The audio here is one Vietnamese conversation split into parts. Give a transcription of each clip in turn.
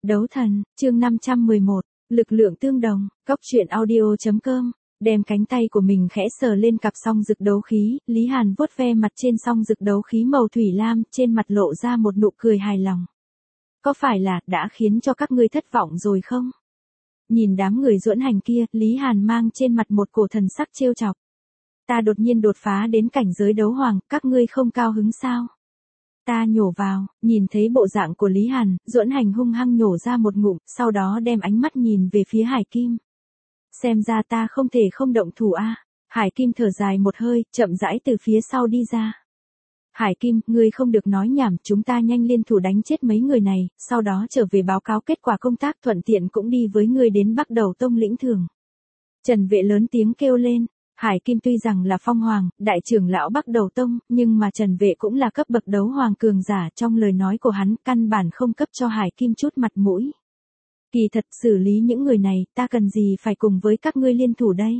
Đấu thần, chương 511, lực lượng tương đồng, Cóc truyện audio.com, đem cánh tay của mình khẽ sờ lên cặp song rực đấu khí, Lý Hàn vuốt ve mặt trên song rực đấu khí màu thủy lam, trên mặt lộ ra một nụ cười hài lòng. Có phải là, đã khiến cho các ngươi thất vọng rồi không? Nhìn đám người duẫn hành kia, Lý Hàn mang trên mặt một cổ thần sắc trêu chọc. Ta đột nhiên đột phá đến cảnh giới đấu hoàng, các ngươi không cao hứng sao? Ta nhổ vào, nhìn thấy bộ dạng của Lý Hàn, duẫn hành hung hăng nhổ ra một ngụm, sau đó đem ánh mắt nhìn về phía Hải Kim. Xem ra ta không thể không động thủ a. Hải Kim thở dài một hơi, chậm rãi từ phía sau đi ra. Hải Kim, ngươi không được nói nhảm, chúng ta nhanh liên thủ đánh chết mấy người này, sau đó trở về báo cáo kết quả công tác, thuận tiện cũng đi với ngươi đến Bắc Đầu Tông lĩnh thưởng. Trần Vệ lớn tiếng kêu lên. Hải Kim tuy rằng là phong hoàng, đại trưởng lão Bắc Đầu Tông, nhưng mà Trần Vệ cũng là cấp bậc đấu hoàng cường giả, trong lời nói của hắn căn bản không cấp cho Hải Kim chút mặt mũi. Kỳ thật xử lý những người này, ta cần gì phải cùng với các ngươi liên thủ đây?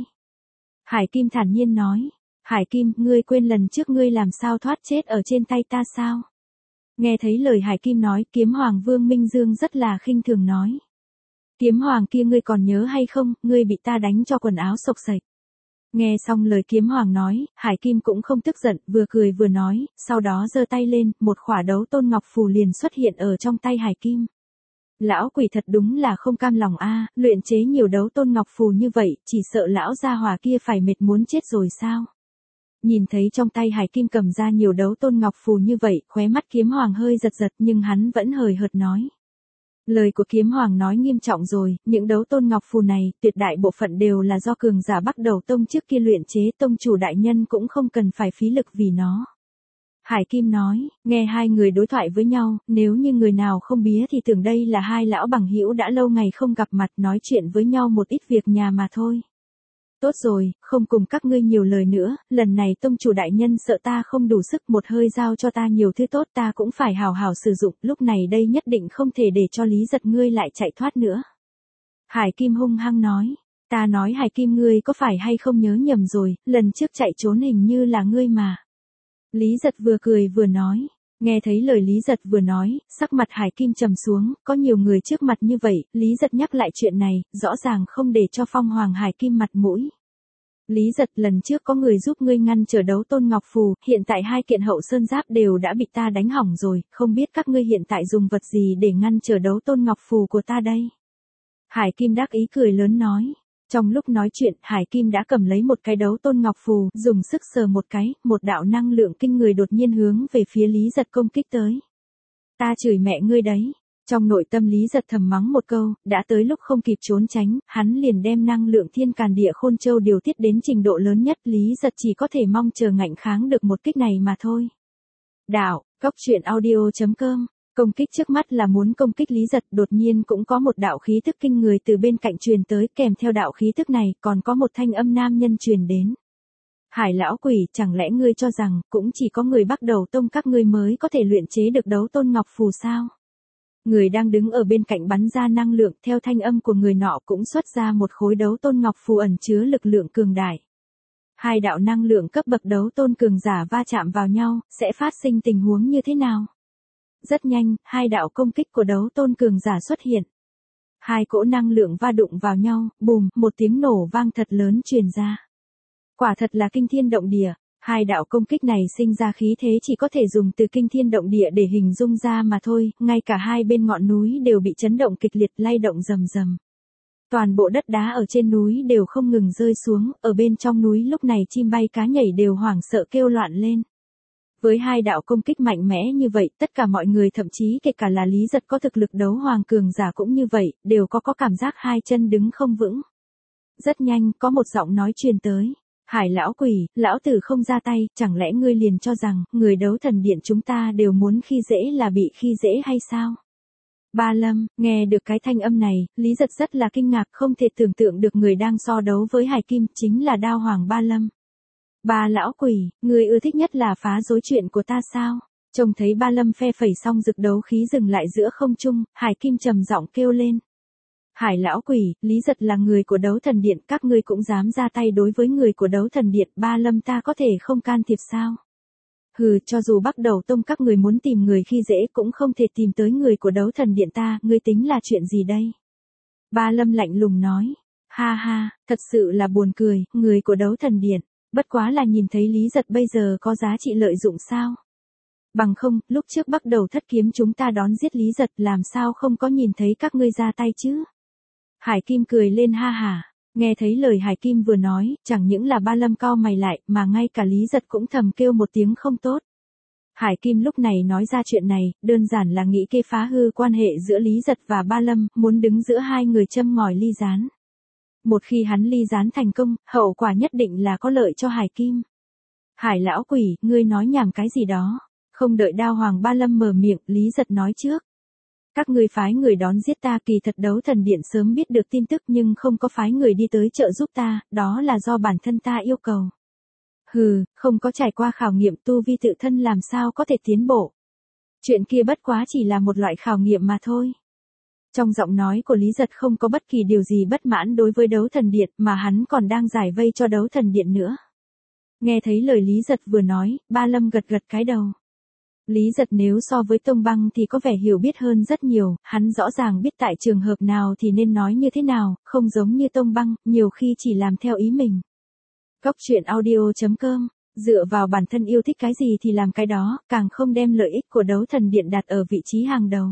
Hải Kim thản nhiên nói. Hải Kim, ngươi quên lần trước ngươi làm sao thoát chết ở trên tay ta sao? Nghe thấy lời Hải Kim nói, Kiếm Hoàng Vương Minh Dương rất là khinh thường nói. Kiếm Hoàng kia ngươi còn nhớ hay không, ngươi bị ta đánh cho quần áo xộc xệch. Nghe xong lời Kiếm Hoàng nói, Hải Kim cũng không tức giận, vừa cười vừa nói, sau đó giơ tay lên, một khỏa đấu tôn ngọc phù liền xuất hiện ở trong tay Hải Kim. Lão quỷ thật đúng là không cam lòng a, luyện chế nhiều đấu tôn ngọc phù như vậy, chỉ sợ lão gia hỏa kia phải mệt muốn chết rồi sao? Nhìn thấy trong tay Hải Kim cầm ra nhiều đấu tôn ngọc phù như vậy, khóe mắt Kiếm Hoàng hơi giật giật nhưng hắn vẫn hời hợt nói. Lời của Kiếm Hoàng nói nghiêm trọng rồi, những đấu tôn ngọc phù này, tuyệt đại bộ phận đều là do cường giả Bắc Đầu Tông trước kia luyện chế, tông chủ đại nhân cũng không cần phải phí lực vì nó. Hải Kim nói, nghe hai người đối thoại với nhau, nếu như người nào không bía thì tưởng đây là hai lão bằng hữu đã lâu ngày không gặp mặt nói chuyện với nhau một ít việc nhà mà thôi. Tốt rồi, không cùng các ngươi nhiều lời nữa, lần này tông chủ đại nhân sợ ta không đủ sức, một hơi giao cho ta nhiều thứ tốt ta cũng phải hào hào sử dụng, lúc này đây nhất định không thể để cho Lý Giật ngươi lại chạy thoát nữa. Hải Kim hung hăng nói, ta nói Hải Kim ngươi có phải hay không nhớ nhầm rồi, lần trước chạy trốn hình như là ngươi mà. Lý Giật vừa cười vừa nói. Nghe thấy lời Lý Giật vừa nói, sắc mặt Hải Kim trầm xuống, có nhiều người trước mặt như vậy, Lý Giật nhắc lại chuyện này, rõ ràng không để cho phong hoàng Hải Kim mặt mũi. Lý Giật, lần trước có người giúp ngươi ngăn trở đấu tôn ngọc phù, hiện tại hai kiện hậu sơn giáp đều đã bị ta đánh hỏng rồi, không biết các ngươi hiện tại dùng vật gì để ngăn trở đấu tôn ngọc phù của ta đây? Hải Kim đắc ý cười lớn nói. Trong lúc nói chuyện, Hải Kim đã cầm lấy một cái đấu tôn ngọc phù, dùng sức sờ một cái, một đạo năng lượng kinh người đột nhiên hướng về phía Lý Giật công kích tới. Ta chửi mẹ ngươi đấy. Trong nội tâm Lý Giật thầm mắng một câu, đã tới lúc không kịp trốn tránh, hắn liền đem năng lượng thiên càn địa khôn châu điều tiết đến trình độ lớn nhất, Lý Giật chỉ có thể mong chờ ngạnh kháng được một kích này mà thôi. Đạo, Cóc truyện audio.com. Công kích trước mắt là muốn công kích Lý Giật, đột nhiên cũng có một đạo khí tức kinh người từ bên cạnh truyền tới, kèm theo đạo khí tức này còn có một thanh âm nam nhân truyền đến. Hải lão quỷ, chẳng lẽ ngươi cho rằng cũng chỉ có người Bắc Đầu Tông các ngươi mới có thể luyện chế được đấu tôn ngọc phù sao? Người đang đứng ở bên cạnh bắn ra năng lượng, theo thanh âm của người nọ cũng xuất ra một khối đấu tôn ngọc phù ẩn chứa lực lượng cường đại. Hai đạo năng lượng cấp bậc đấu tôn cường giả va chạm vào nhau, sẽ phát sinh tình huống như thế nào? Rất nhanh, hai đạo công kích của đấu tôn cường giả xuất hiện. Hai cỗ năng lượng va đụng vào nhau, bùm, một tiếng nổ vang thật lớn truyền ra. Quả thật là kinh thiên động địa, hai đạo công kích này sinh ra khí thế chỉ có thể dùng từ kinh thiên động địa để hình dung ra mà thôi, ngay cả hai bên ngọn núi đều bị chấn động kịch liệt lay động rầm rầm. Toàn bộ đất đá ở trên núi đều không ngừng rơi xuống, ở bên trong núi lúc này chim bay cá nhảy đều hoảng sợ kêu loạn lên. Với hai đạo công kích mạnh mẽ như vậy, tất cả mọi người thậm chí kể cả là Lý Giật có thực lực đấu hoàng cường giả cũng như vậy, đều có cảm giác hai chân đứng không vững. Rất nhanh, có một giọng nói truyền tới. Hải lão quỷ, lão tử không ra tay, chẳng lẽ ngươi liền cho rằng, người đấu thần điện chúng ta đều muốn khi dễ là bị khi dễ hay sao? Ba Lâm, nghe được cái thanh âm này, Lý Giật rất là kinh ngạc, không thể tưởng tượng được người đang so đấu với Hải Kim, chính là Đao Hoàng Ba Lâm. Ba lão quỷ, người ưa thích nhất là phá rối chuyện của ta sao? Trông thấy Ba Lâm phe phẩy xong rực đấu khí dừng lại giữa không trung, Hải Kim trầm giọng kêu lên. Hải lão quỷ, Lý Giật là người của đấu thần điện, các ngươi cũng dám ra tay đối với người của đấu thần điện, Ba Lâm ta có thể không can thiệp sao? Hừ, cho dù Bắc Đầu Tông các người muốn tìm người khi dễ cũng không thể tìm tới người của đấu thần điện ta, ngươi tính là chuyện gì đây? Ba Lâm lạnh lùng nói. Ha ha, thật sự là buồn cười, người của đấu thần điện, bất quá là nhìn thấy Lý Giật bây giờ có giá trị lợi dụng sao? Bằng không, lúc trước Bắc Đầu thất kiếm chúng ta đón giết Lý Giật làm sao không có nhìn thấy các ngươi ra tay chứ? Hải Kim cười lên ha hả. Nghe thấy lời Hải Kim vừa nói, chẳng những là Ba Lâm cau mày lại, mà ngay cả Lý Giật cũng thầm kêu một tiếng không tốt. Hải Kim lúc này nói ra chuyện này, đơn giản là nghĩ kê phá hư quan hệ giữa Lý Giật và Ba Lâm, muốn đứng giữa hai người châm ngòi ly gián. Một khi hắn ly gián thành công, hậu quả nhất định là có lợi cho Hải Kim. Hải lão quỷ, ngươi nói nhảm cái gì đó? Không đợi Đao Hoàng Ba Lâm mở miệng, Lý Giật nói trước. Các ngươi phái người đón giết ta, kỳ thật đấu thần điện sớm biết được tin tức nhưng không có phái người đi tới trợ giúp ta, đó là do bản thân ta yêu cầu. Hừ, không có trải qua khảo nghiệm tu vi tự thân làm sao có thể tiến bộ. Chuyện kia bất quá chỉ là một loại khảo nghiệm mà thôi. Trong giọng nói của Lý Giật không có bất kỳ điều gì bất mãn đối với đấu thần điện mà hắn còn đang giải vây cho đấu thần điện nữa. Nghe thấy lời Lý Giật vừa nói, Ba Lâm gật gật cái đầu. Lý Giật nếu so với Tông Băng thì có vẻ hiểu biết hơn rất nhiều, hắn rõ ràng biết tại trường hợp nào thì nên nói như thế nào, không giống như Tông Băng, nhiều khi chỉ làm theo ý mình. Cóc truyện audio.com, dựa vào bản thân yêu thích cái gì thì làm cái đó, càng không đem lợi ích của đấu thần điện đặt ở vị trí hàng đầu.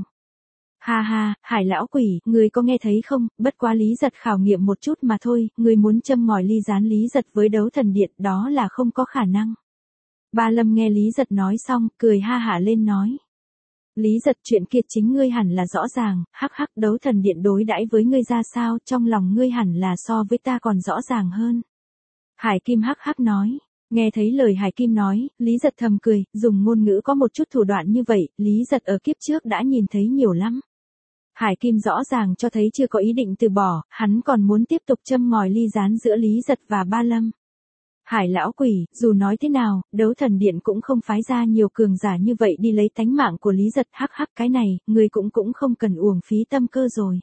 Ha ha, Hải lão quỷ, ngươi có nghe thấy không, bất quá Lý Giật khảo nghiệm một chút mà thôi, ngươi muốn châm ngòi ly gián Lý Giật với đấu thần điện đó là không có khả năng. Ba Lâm nghe Lý Giật nói xong, cười ha hả lên nói. Lý Giật, chuyện kia chính ngươi hẳn là rõ ràng, hắc hắc, đấu thần điện đối đãi với ngươi ra sao, trong lòng ngươi hẳn là so với ta còn rõ ràng hơn. Hải Kim hắc hắc nói. Nghe thấy lời Hải Kim nói, Lý Giật thầm cười, dùng ngôn ngữ có một chút thủ đoạn như vậy, Lý Giật ở kiếp trước đã nhìn thấy nhiều lắm. Hải Kim rõ ràng cho thấy chưa có ý định từ bỏ, hắn còn muốn tiếp tục châm ngòi ly gián giữa Lý Giật và Ba Lâm. Hải lão quỷ, dù nói thế nào, đấu thần điện cũng không phái ra nhiều cường giả như vậy đi lấy tánh mạng của Lý Giật, hắc hắc, cái này, người cũng không cần uổng phí tâm cơ rồi.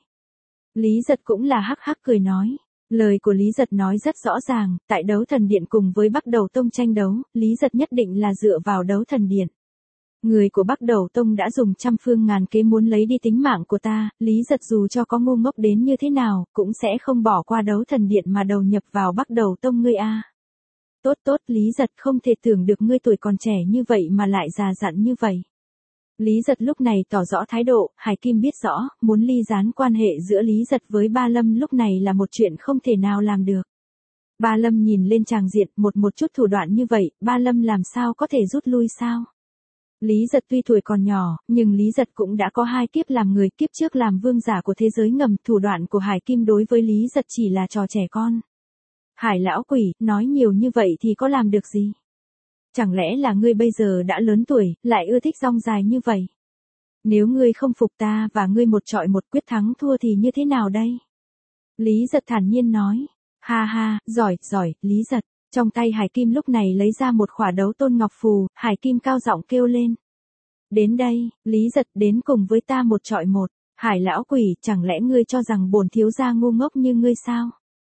Lý Giật cũng là hắc hắc cười nói. Lời của Lý Giật nói rất rõ ràng, tại đấu thần điện cùng với Bắc Đầu Tông tranh đấu, Lý Giật nhất định là dựa vào đấu thần điện. Người của Bắc Đầu Tông đã dùng trăm phương ngàn kế muốn lấy đi tính mạng của ta, Lý Giật dù cho có ngu ngốc đến như thế nào, cũng sẽ không bỏ qua đấu thần điện mà đầu nhập vào Bắc Đầu Tông ngươi a. Tốt tốt, Lý Giật, không thể tưởng được ngươi tuổi còn trẻ như vậy mà lại già dặn như vậy. Lý Giật lúc này tỏ rõ thái độ, Hải Kim biết rõ, muốn ly gián quan hệ giữa Lý Giật với Ba Lâm lúc này là một chuyện không thể nào làm được. Ba Lâm nhìn lên tràng diện, một chút thủ đoạn như vậy, Ba Lâm làm sao có thể rút lui sao? Lý Giật tuy tuổi còn nhỏ, nhưng Lý Giật cũng đã có 2 kiếp làm người, kiếp trước làm vương giả của thế giới ngầm, thủ đoạn của Hải Kim đối với Lý Giật chỉ là trò trẻ con. Hải lão quỷ, nói nhiều như vậy thì có làm được gì? Chẳng lẽ là ngươi bây giờ đã lớn tuổi, lại ưa thích rong dài như vậy? Nếu ngươi không phục ta và ngươi một trọi một, quyết thắng thua thì như thế nào đây? Lý Giật thản nhiên nói. Ha ha, giỏi, Lý Giật. Trong tay Hải Kim lúc này lấy ra một khỏa đấu tôn ngọc phù, Hải Kim cao giọng kêu lên. Đến đây, Lý Giật, đến cùng với ta một trọi một. Hải lão quỷ, chẳng lẽ ngươi cho rằng bổn thiếu gia ngu ngốc như ngươi sao?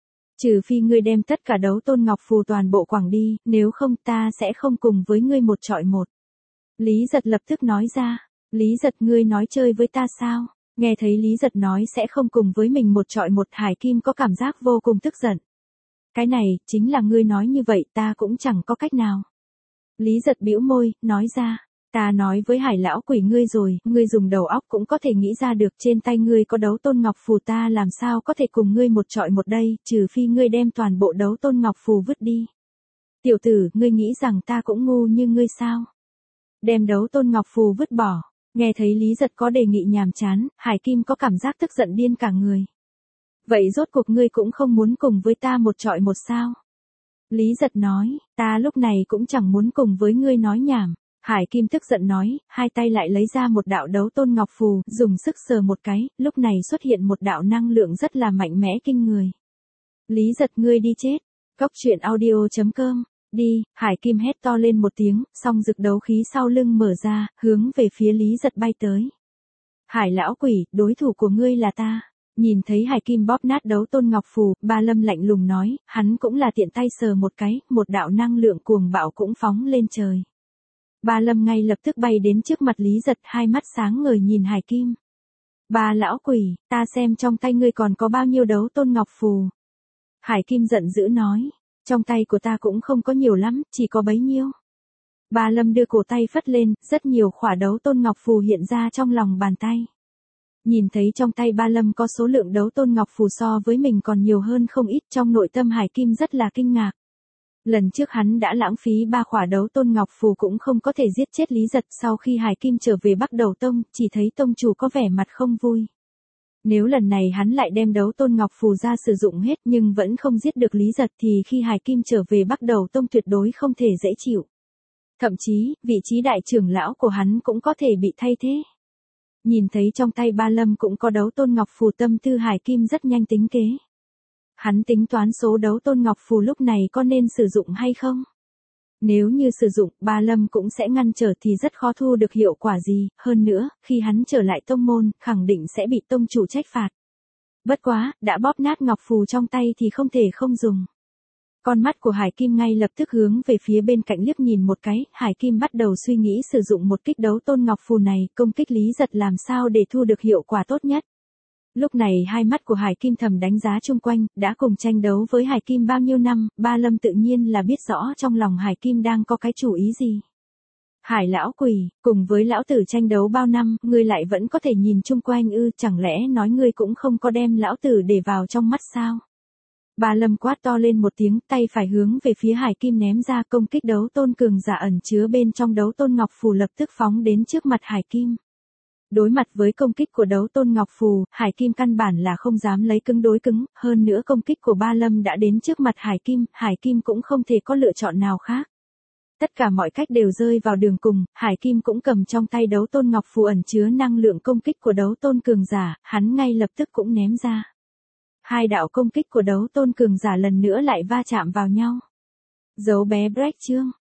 Trừ phi ngươi đem tất cả đấu tôn ngọc phù toàn bộ quẳng đi, nếu không ta sẽ không cùng với ngươi một trọi một. Lý Giật lập tức nói ra. Lý Giật, ngươi nói chơi với ta sao? Nghe thấy Lý Giật nói sẽ không cùng với mình một trọi một, Hải Kim có cảm giác vô cùng tức giận. Cái này, chính là ngươi nói như vậy ta cũng chẳng có cách nào. Lý Giật bĩu môi, nói ra. Ta nói với Hải lão quỷ ngươi rồi, ngươi dùng đầu óc cũng có thể nghĩ ra được, trên tay ngươi có đấu tôn ngọc phù, ta làm sao có thể cùng ngươi một trọi một đây, trừ phi ngươi đem toàn bộ đấu tôn ngọc phù vứt đi. Tiểu tử, ngươi nghĩ rằng ta cũng ngu như ngươi sao? Đem đấu tôn ngọc phù vứt bỏ. Nghe thấy Lý Giật có đề nghị nhàm chán, Hải Kim có cảm giác tức giận điên cả người. Vậy rốt cuộc ngươi cũng không muốn cùng với ta một trọi một sao? Lý Giật nói, ta lúc này cũng chẳng muốn cùng với ngươi nói nhảm. Hải Kim tức giận nói, hai tay lại lấy ra một đạo đấu tôn ngọc phù, dùng sức sờ một cái, lúc này xuất hiện một đạo năng lượng rất là mạnh mẽ kinh người. Lý Giật, ngươi đi chết. Cóc truyện audio.com, đi, Hải Kim hét to lên một tiếng, song rực đấu khí sau lưng mở ra, hướng về phía Lý Giật bay tới. Hải lão quỷ, đối thủ của ngươi là ta. Nhìn thấy Hải Kim bóp nát đấu tôn ngọc phù, Ba Lâm lạnh lùng nói, hắn cũng là tiện tay sờ một cái, một đạo năng lượng cuồng bạo cũng phóng lên trời. Ba Lâm ngay lập tức bay đến trước mặt Lý Giật, hai mắt sáng ngời nhìn Hải Kim. Ba lão quỷ, ta xem trong tay ngươi còn có bao nhiêu đấu tôn ngọc phù. Hải Kim giận dữ nói, trong tay của ta cũng không có nhiều lắm, chỉ có bấy nhiêu. Ba Lâm đưa cổ tay phất lên, rất nhiều khỏa đấu tôn ngọc phù hiện ra trong lòng bàn tay. Nhìn thấy trong tay Ba Lâm có số lượng đấu tôn ngọc phù so với mình còn nhiều hơn không ít, trong nội tâm Hải Kim rất là kinh ngạc. Lần trước hắn đã lãng phí 3 khỏa đấu tôn ngọc phù cũng không có thể giết chết Lý Giật. Sau khi Hải Kim trở về Bắc Đầu Tông, chỉ thấy tông chủ có vẻ mặt không vui. Nếu lần này hắn lại đem đấu tôn ngọc phù ra sử dụng hết nhưng vẫn không giết được Lý Giật thì khi Hải Kim trở về Bắc Đầu Tông tuyệt đối không thể dễ chịu. Thậm chí, vị trí đại trưởng lão của hắn cũng có thể bị thay thế. Nhìn thấy trong tay Ba Lâm cũng có đấu tôn ngọc phù, tâm tư Hải Kim rất nhanh tính kế. Hắn tính toán số đấu tôn ngọc phù lúc này có nên sử dụng hay không? Nếu như sử dụng, Ba Lâm cũng sẽ ngăn trở thì rất khó thu được hiệu quả gì, hơn nữa, khi hắn trở lại tông môn, khẳng định sẽ bị tông chủ trách phạt. Bất quá, đã bóp nát ngọc phù trong tay thì không thể không dùng. Con mắt của Hải Kim ngay lập tức hướng về phía bên cạnh liếc nhìn một cái, Hải Kim bắt đầu suy nghĩ sử dụng một kích đấu tôn ngọc phù này, công kích Lý Giật làm sao để thu được hiệu quả tốt nhất. Lúc này hai mắt của Hải Kim thầm đánh giá chung quanh, đã cùng tranh đấu với Hải Kim bao nhiêu năm, Ba Lâm tự nhiên là biết rõ trong lòng Hải Kim đang có cái chủ ý gì. Hải lão quỷ, cùng với lão tử tranh đấu bao năm, ngươi lại vẫn có thể nhìn chung quanh ư, chẳng lẽ nói ngươi cũng không có đem lão tử để vào trong mắt sao? Ba Lâm quát to lên một tiếng, tay phải hướng về phía Hải Kim ném ra, công kích đấu tôn cường giả ẩn chứa bên trong đấu tôn ngọc phù lập tức phóng đến trước mặt Hải Kim. Đối mặt với công kích của đấu tôn ngọc phù, Hải Kim căn bản là không dám lấy cứng đối cứng, hơn nữa công kích của Ba Lâm đã đến trước mặt Hải Kim cũng không thể có lựa chọn nào khác. Tất cả mọi cách đều rơi vào đường cùng, Hải Kim cũng cầm trong tay đấu tôn ngọc phù ẩn chứa năng lượng công kích của đấu tôn cường giả, hắn ngay lập tức cũng ném ra. Hai đạo công kích của đấu tôn cường giả lần nữa lại va chạm vào nhau. Dấu bé break chương.